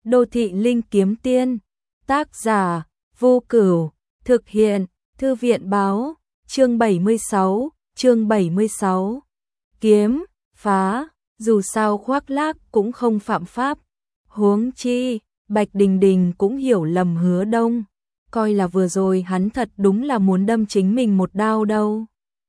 Đô thị linh kiếm tiên, tác giả, Vô Cửu, thực hiện, Thư viện báo, chương 76, kiếm, phá, dù sao khoác lác cũng không phạm pháp. Huống chi, Bạch Đình Đình cũng hiểu lầm Hứa Đông, coi là vừa rồi hắn thật đúng là muốn đâm chính mình một đao đâu.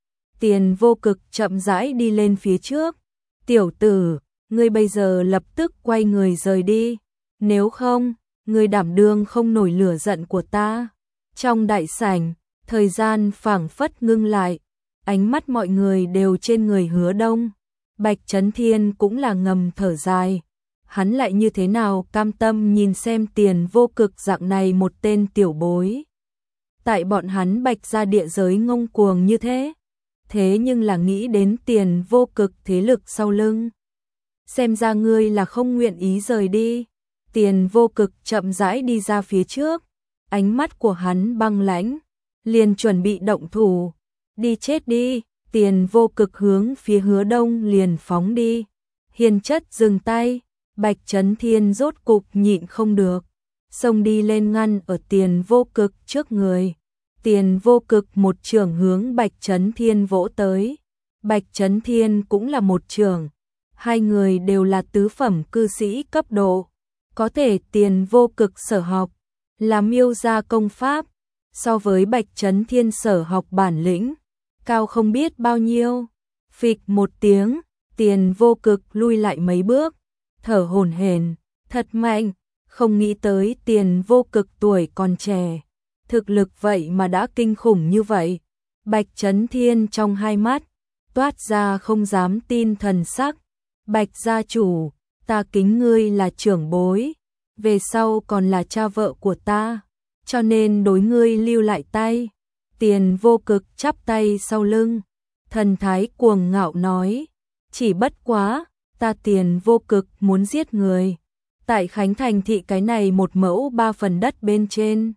Tiền Vô Cực chậm rãi đi lên phía trước. Tiểu tử, ngươi bây giờ lập tức quay người rời đi, nếu không, ngươi đảm đương không nổi lửa giận của ta. Trong đại sảnh, thời gian phảng phất ngưng lại, ánh mắt mọi người đều trên người Hứa Đông. Bạch Chấn Thiên cũng là ngầm thở dài, hắn lại như thế nào cam tâm nhìn xem Tiền Vô Cực dạng này một tên tiểu bối. Tại bọn hắn Bạch gia địa giới ngông cuồng như thế, thế nhưng là nghĩ đến Tiền Vô Cực thế lực sau lưng. Xem ra ngươi là không nguyện ý rời đi. Tiền Vô Cực chậm rãi đi ra phía trước, ánh mắt của hắn băng lãnh, liền chuẩn bị động thủ. Đi chết đi. Tiền Vô Cực hướng phía Hứa Đông liền phóng đi. Hiền chất dừng tay, Bạch Chấn Thiên rốt cục nhịn không được, xông đi lên ngăn ở Tiền Vô Cực trước người. Tiền Vô Cực một chưởng hướng Bạch Chấn Thiên vỗ tới. Bạch Chấn Thiên cũng là một chưởng, hai người đều là tứ phẩm cư sĩ cấp độ. Có thể Tiền Vô Cực sở học là Miêu gia công pháp, so với Bạch Chấn Thiên sở học bản lĩnh cao không biết bao nhiêu. Phịch một tiếng, Tiền Vô Cực lui lại mấy bước, thở hổn hển, thật mạnh, không nghĩ tới Tiền Vô Cực tuổi còn trẻ, thực lực vậy mà đã kinh khủng như vậy. Bạch Chấn Thiên trong hai mắt toát ra không dám tin thần sắc. Bạch gia chủ, ta kính ngươi là trưởng bối, về sau còn là cha vợ của ta, cho nên đối ngươi lưu lại tay. Tiền Vô Cực chắp tay sau lưng, thần thái cuồng ngạo nói, chỉ bất quá, ta Tiền Vô Cực muốn giết người. Tại Khánh Thành thị cái này một mẫu 3 phần đất bên trên,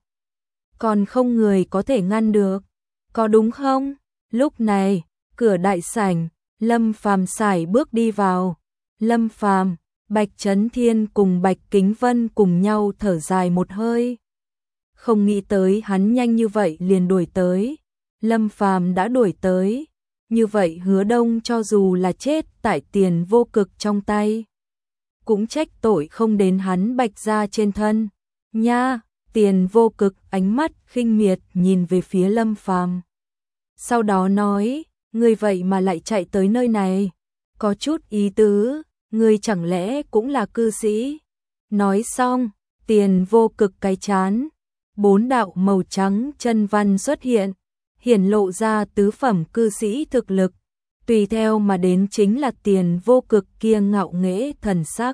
còn không người có thể ngăn được, có đúng không? Lúc này, cửa đại sảnh, Lâm Phàm sải bước đi vào. Lâm Phàm, Bạch Chấn Thiên cùng Bạch Kính Vân cùng nhau thở dài một hơi. Không nghĩ tới hắn nhanh như vậy liền đuổi tới. Lâm Phàm đã đuổi tới, như vậy Hứa Đông cho dù là chết tại Tiền Vô Cực trong tay, cũng trách tội không đến hắn Bạch gia trên thân. Nha, Tiền Vô Cực ánh mắt khinh miệt nhìn về phía Lâm Phàm. Sau đó nói, ngươi vậy mà lại chạy tới nơi này, có chút ý tứ, ngươi chẳng lẽ cũng là cư sĩ? Nói xong, Tiền Vô Cực cái chán, 4 đạo màu trắng chân văn xuất hiện, hiển lộ ra tứ phẩm cư sĩ thực lực, tùy theo mà đến chính là Tiền Vô Cực kia ngạo nghễ thần sắc.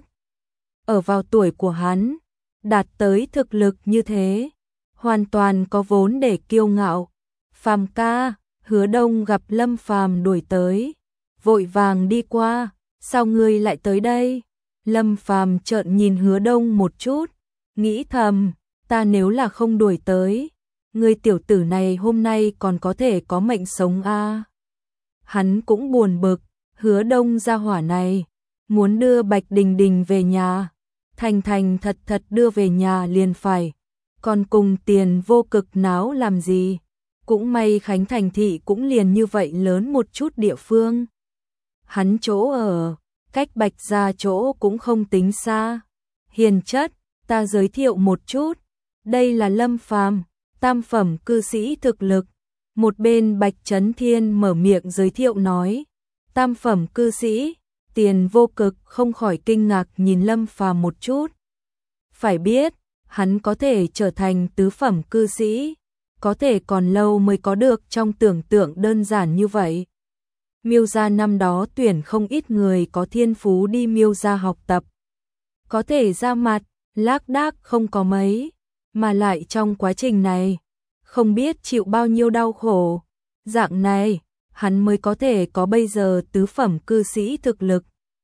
Ở vào tuổi của hắn, đạt tới thực lực như thế, hoàn toàn có vốn để kiêu ngạo. Phàm ca, Hứa Đông gặp Lâm Phàm đuổi tới, vội vàng đi qua, sao ngươi lại tới đây? Lâm Phàm trợn nhìn Hứa Đông một chút, nghĩ thầm, ta nếu là không đuổi tới, ngươi tiểu tử này hôm nay còn có thể có mệnh sống a. Hắn cũng buồn bực, Hứa Đông gia hỏa này, muốn đưa Bạch Đình Đình về nhà, thành thành thật thật đưa về nhà liền phải, còn cùng Tiền Vô Cực náo làm gì? Cũng may Khánh Thành thị cũng liền như vậy lớn một chút địa phương. Hắn chỗ ở, cách Bạch gia chỗ cũng không tính xa. Hiền chất, ta giới thiệu một chút, đây là Lâm Phàm, tam phẩm cư sĩ thực lực. Một bên Bạch Chấn Thiên mở miệng giới thiệu nói, tam phẩm cư sĩ. Tiền Vô Cực không khỏi kinh ngạc nhìn Lâm Phàm một chút. Phải biết, hắn có thể trở thành tứ phẩm cư sĩ, có thể còn lâu mới có được trong tưởng tượng đơn giản như vậy. Miêu gia năm đó tuyển không ít người có thiên phú đi Miêu gia học tập, có thể ra mặt, lác đác không có mấy, mà lại trong quá trình này, không biết chịu bao nhiêu đau khổ. Dạng này, hắn mới có thể có bây giờ tứ phẩm cư sĩ thực lực.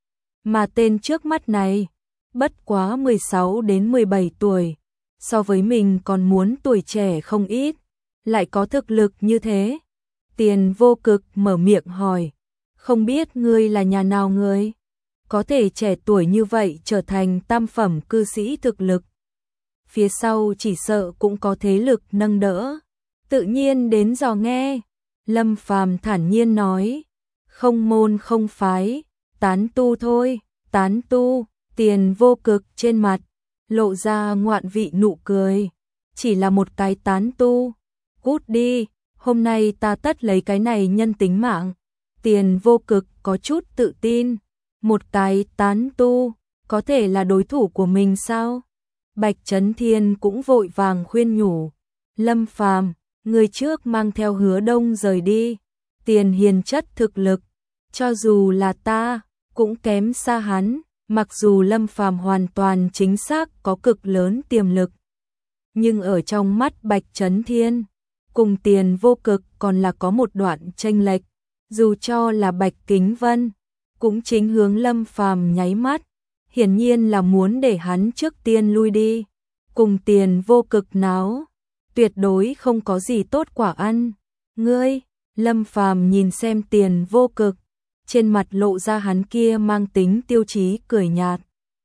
Mà tên trước mắt này, bất quá 16 đến 17 tuổi, so với mình còn muốn tuổi trẻ không ít, lại có thực lực như thế. Tiền Vô Cực mở miệng hỏi, không biết ngươi là nhà nào người? có thể trẻ tuổi như vậy trở thành tam phẩm cư sĩ thực lực. Phía sau chỉ sợ cũng có thế lực nâng đỡ. Tự nhiên đến dò nghe. Lâm Phàm thản nhiên nói. Không môn không phái, tán tu thôi, tán tu. Tiền Vô Cực trên mặt lộ ra ngoạn vị nụ cười. Chỉ là một cái tán tu. Cút đi, hôm nay ta tất lấy cái này nhân tính mạng. Tiền Vô Cực có chút tự tin. Một cái tán tu, có thể là đối thủ của mình sao? Bạch Chấn Thiên cũng vội vàng khuyên nhủ. Lâm Phàm, người trước mang theo Hứa Đông rời đi. Tiền hiền chất thực lực, cho dù là ta, cũng kém xa hắn. Mặc dù Lâm Phàm hoàn toàn chính xác có cực lớn tiềm lực, nhưng ở trong mắt Bạch Chấn Thiên, cùng Tiền Vô Cực còn là có một đoạn chênh lệch. Dù cho là Bạch Kính Vân, cũng chính hướng Lâm Phàm nháy mắt, hiển nhiên là muốn để hắn trước tiên lui đi. Cùng Tiền Vô Cực náo, tuyệt đối không có gì tốt quả ăn. Ngươi, Lâm Phàm nhìn xem Tiền Vô Cực, trên mặt lộ ra hắn kia mang tính tiêu chí cười nhạt.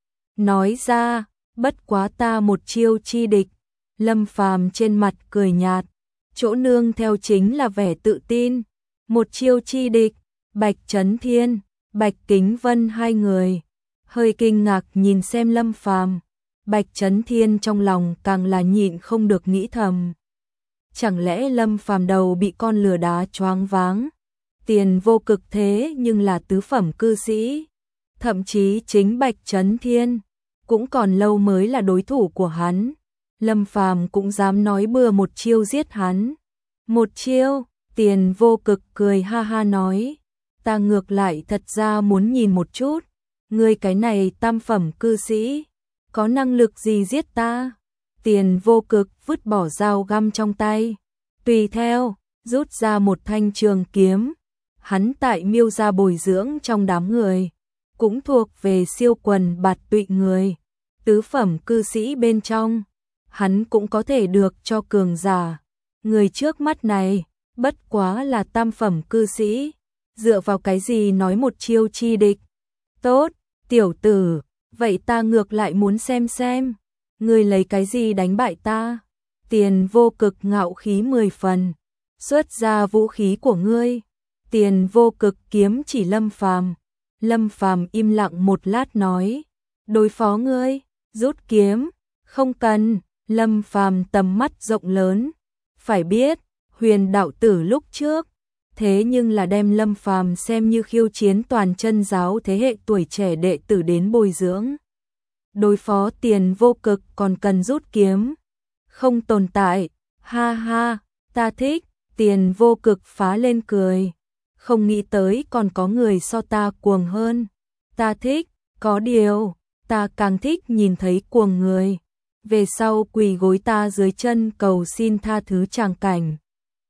Nói ra, bất quá ta một chiêu chi địch. Lâm Phàm trên mặt cười nhạt, chỗ nương theo chính là vẻ tự tin. Một chiêu chi địch. Bạch Chấn Thiên, Bạch Kính Vân hai người hơi kinh ngạc nhìn xem Lâm Phàm. Bạch Chấn Thiên trong lòng càng là nhịn không được nghĩ thầm. Chẳng lẽ Lâm Phàm đầu bị con lừa đá choáng váng? Tiền Vô Cực thế nhưng là tứ phẩm cư sĩ. Thậm chí chính Bạch Chấn Thiên cũng còn lâu mới là đối thủ của hắn. Lâm Phàm cũng dám nói bừa một chiêu giết hắn. Một chiêu, Tiền Vô Cực cười ha ha nói. Ta ngược lại thật ra muốn nhìn một chút. Ngươi cái này tam phẩm cư sĩ, có năng lực gì giết ta? Tiền Vô Cực vứt bỏ dao găm trong tay. Tùy theo, rút ra một thanh trường kiếm. Hắn tại Miêu gia bồi dưỡng trong đám người, cũng thuộc về siêu quần bạt tụy người. Tứ phẩm cư sĩ bên trong, hắn cũng có thể được cho cường giả. Người trước mắt này, bất quá là tam phẩm cư sĩ. Dựa vào cái gì nói một chiêu chi địch? Tốt, tiểu tử, vậy ta ngược lại muốn xem. Ngươi lấy cái gì đánh bại ta? Tiền Vô Cực ngạo khí 10 phần. Xuất ra vũ khí của ngươi. Tiền Vô Cực kiếm chỉ Lâm Phàm. Lâm Phàm im lặng một lát nói. Đối phó ngươi, rút kiếm. Không cần. Lâm Phàm tầm mắt rộng lớn. Phải biết, Huyền đạo tử lúc trước, thế nhưng là đem Lâm Phàm xem như khiêu chiến toàn chân giáo thế hệ tuổi trẻ đệ tử đến bồi dưỡng. Đối phó Tiền Vô Cực còn cần rút kiếm. Không tồn tại. Ha ha, ta thích. Tiền Vô Cực phá lên cười. Không nghĩ tới còn có người so ta cuồng hơn. Ta thích, có điều, ta càng thích nhìn thấy cuồng người. Về sau quỳ gối ta dưới chân cầu xin tha thứ tràng cảnh.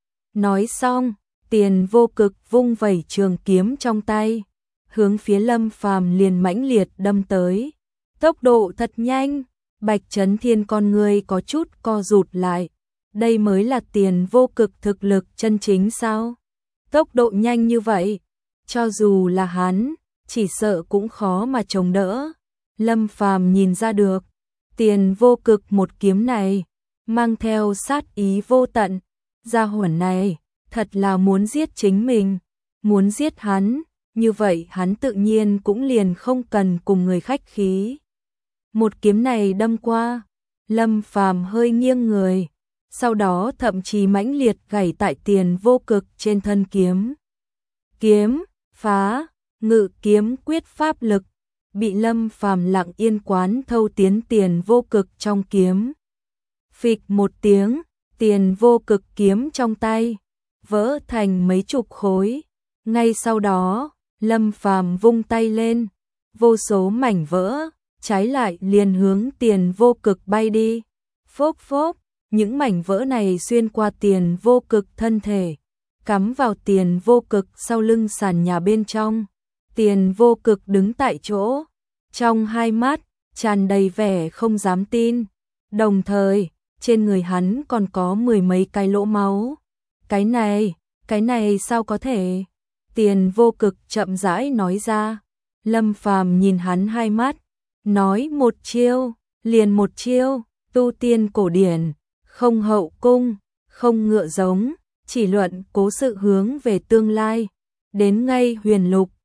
Nói xong, Tiền Vô Cực vung vẩy trường kiếm trong tay, hướng phía Lâm Phàm liền mãnh liệt đâm tới. Tốc độ thật nhanh, Bạch Chấn Thiên con người có chút co rụt lại. Đây mới là Tiền Vô Cực thực lực chân chính sao? Tốc độ nhanh như vậy, cho dù là hắn, chỉ sợ cũng khó mà chống đỡ. Lâm Phàm nhìn ra được, Tiền Vô Cực một kiếm này, mang theo sát ý vô tận. Gia hỏa này, thật là muốn giết chính mình, muốn giết hắn, như vậy hắn tự nhiên cũng liền không cần cùng người khách khí. Một kiếm này đâm qua, Lâm Phàm hơi nghiêng người, sau đó thậm chí mãnh liệt gảy tại Tiền Vô Cực trên thân kiếm. Kiếm, phá, ngự kiếm quyết pháp lực, bị Lâm Phàm lặng yên quán thâu tiến Tiền Vô Cực trong kiếm. Phịch một tiếng, Tiền Vô Cực kiếm trong tay vỡ thành mấy chục khối. Ngay sau đó, Lâm Phàm vung tay lên, vô số mảnh vỡ trái lại liền hướng Tiền Vô Cực bay đi. Phốc phốc, những mảnh vỡ này xuyên qua Tiền Vô Cực thân thể, cắm vào Tiền Vô Cực sau lưng sàn nhà bên trong. Tiền Vô Cực đứng tại chỗ, trong hai mắt tràn đầy vẻ không dám tin, đồng thời trên người hắn còn có mười mấy cái lỗ máu. Cái này sao có thể? Tiền Vô Cực chậm rãi nói ra. Lâm Phàm nhìn hắn hai mắt, nói một chiêu, liền một chiêu, tu tiên cổ điển, không hậu cung, không ngựa giống, chỉ luận cố sự hướng về tương lai, đến ngay huyền lục,